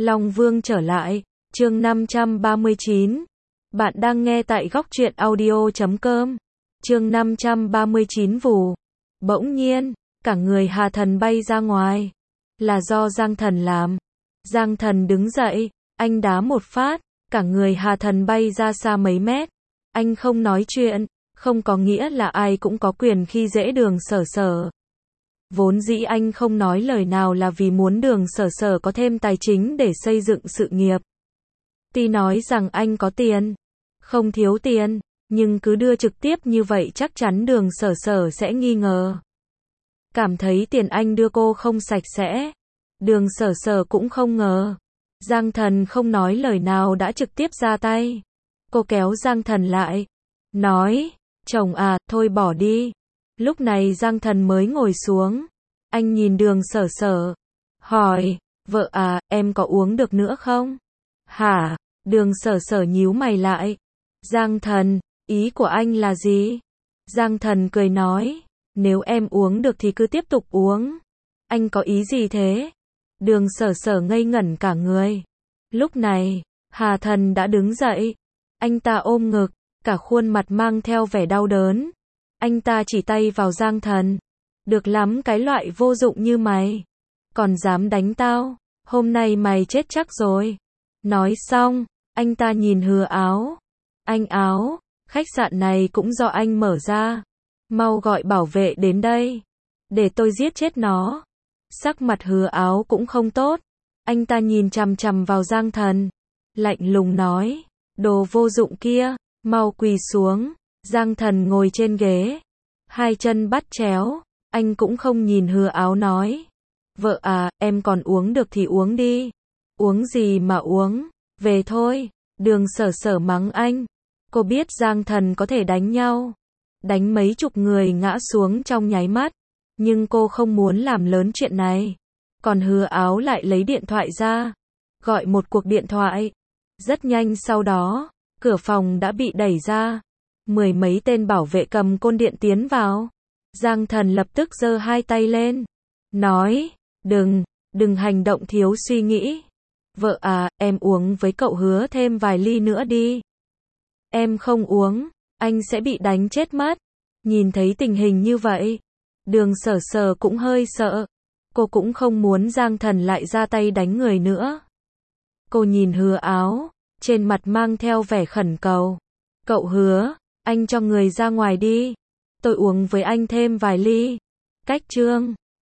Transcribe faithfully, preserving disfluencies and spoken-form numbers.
Long Vương trở lại, chương năm trăm ba mươi chín. Bạn đang nghe tại góc truyện audio chấm com. Chương năm trăm ba mươi chín vù. Bỗng nhiên, cả người Hà Thần bay ra ngoài. Là do Giang Thần làm. Giang Thần đứng dậy, anh đá một phát, cả người Hà Thần bay ra xa mấy mét. Anh không nói chuyện, không có nghĩa là ai cũng có quyền khi dễ Đường Sở Sở. Vốn dĩ anh không nói lời nào là vì muốn Đường Sở Sở có thêm tài chính để xây dựng sự nghiệp. Tuy nói rằng anh có tiền, không thiếu tiền, nhưng cứ đưa trực tiếp như vậy chắc chắn Đường Sở Sở sẽ nghi ngờ. Cảm thấy tiền anh đưa cô không sạch sẽ. Đường Sở Sở cũng không ngờ. Giang Thần không nói lời nào đã trực tiếp ra tay. Cô kéo Giang Thần lại, nói, chồng à, thôi bỏ đi. Lúc này Giang Thần mới ngồi xuống. Anh nhìn Đường Sở Sở, hỏi, vợ à, em có uống được nữa không? Hả? Đường Sở Sở nhíu mày lại. Giang Thần, ý của anh là gì? Giang Thần cười nói, nếu em uống được thì cứ tiếp tục uống. Anh có ý gì thế? Đường Sở Sở ngây ngẩn cả người. Lúc này, Hà Thần đã đứng dậy. Anh ta ôm ngực, cả khuôn mặt mang theo vẻ đau đớn. Anh ta chỉ tay vào Giang Thần. Được lắm, cái loại vô dụng như mày. Còn dám đánh tao, hôm nay mày chết chắc rồi. Nói xong, anh ta nhìn Hứa Áo. Anh Áo, khách sạn này cũng do anh mở ra. Mau gọi bảo vệ đến đây. Để tôi giết chết nó. Sắc mặt Hứa Áo cũng không tốt. Anh ta nhìn chằm chằm vào Giang Thần. Lạnh lùng nói, đồ vô dụng kia, mau quỳ xuống. Giang Thần ngồi trên ghế. Hai chân bắt chéo. Anh cũng không nhìn Hứa Áo nói, vợ à, em còn uống được thì uống đi. Uống gì mà uống, về thôi. Đường Sở Sở mắng anh. Cô biết Giang Thần có thể đánh nhau, đánh mấy chục người ngã xuống trong nháy mắt, nhưng cô không muốn làm lớn chuyện này. Còn Hứa Áo lại lấy điện thoại ra, gọi một cuộc điện thoại. Rất nhanh sau đó, cửa phòng đã bị đẩy ra. Mười mấy tên bảo vệ cầm côn điện tiến vào. Giang Thần lập tức giơ hai tay lên, nói, đừng, đừng hành động thiếu suy nghĩ. Vợ à, em uống với cậu Hứa thêm vài ly nữa đi. Em không uống, anh sẽ bị đánh chết mất. Nhìn thấy tình hình như vậy, Đường Sở Sở cũng hơi sợ. Cô cũng không muốn Giang Thần lại ra tay đánh người nữa. Cô nhìn Hứa Áo, trên mặt mang theo vẻ khẩn cầu. Cậu Hứa, anh cho người ra ngoài đi. Tôi uống với anh thêm vài ly. Cách chương